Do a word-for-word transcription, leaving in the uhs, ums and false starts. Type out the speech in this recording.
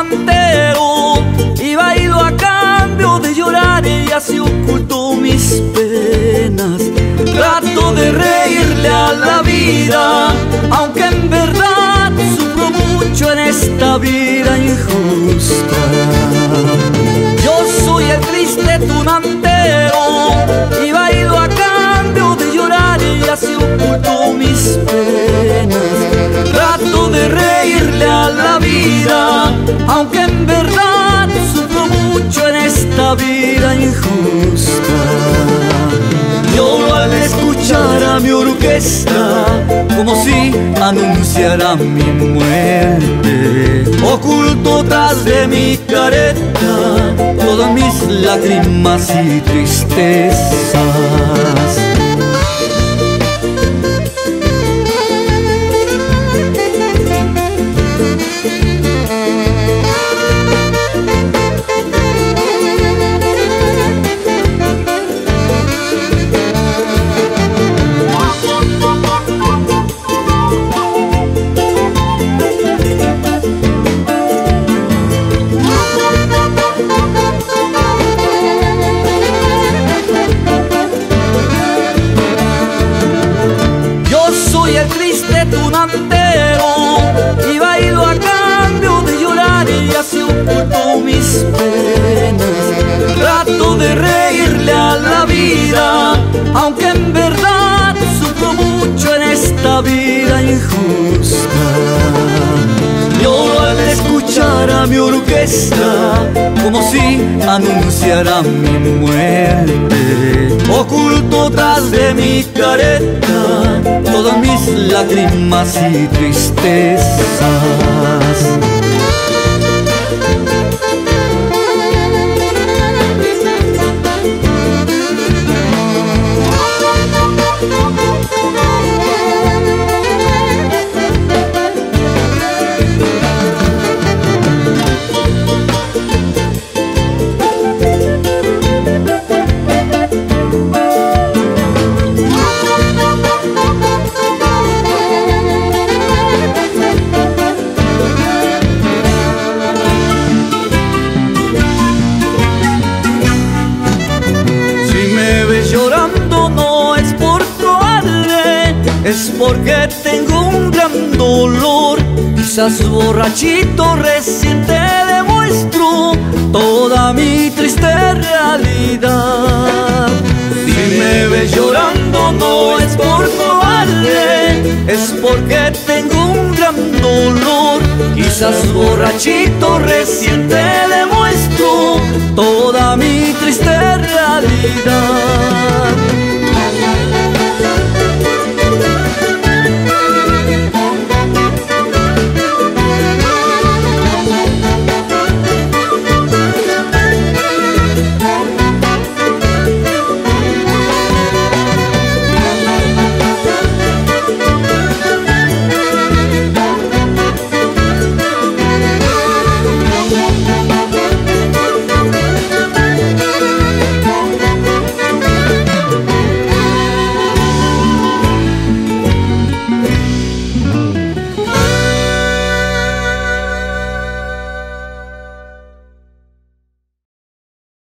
antero y bailo a cambio de llorar y así oculto mis penas. Trato de reírle a la vida, aunque en verdad sufro mucho en esta vida injusta. Yo soy el triste tunantero y bailo a cambio de llorar y así oculto mis penas. Trato de reírle a la vida, aunque en verdad sufro mucho en esta vida injusta. Lloro al escuchar a mi orquesta, como si anunciara mi muerte. Oculto tras de mi careta todas mis lágrimas y tristezas. Tunantero y bailo a cambio de llorar y así oculto mis penas. Trato de reírle a la vida, aunque en verdad sufro mucho en esta vida injusta. Lloro al escuchar a mi orquesta, como si anunciara mi muerte. Oculto tras de mi careta todas mis lágrimas y tristezas. Es porque tengo un gran dolor, quizás borrachito recién te demuestro toda mi triste realidad. Si me ves llorando no es por cobarde, es porque tengo un gran dolor, quizás borrachito recién te demuestro toda mi triste realidad.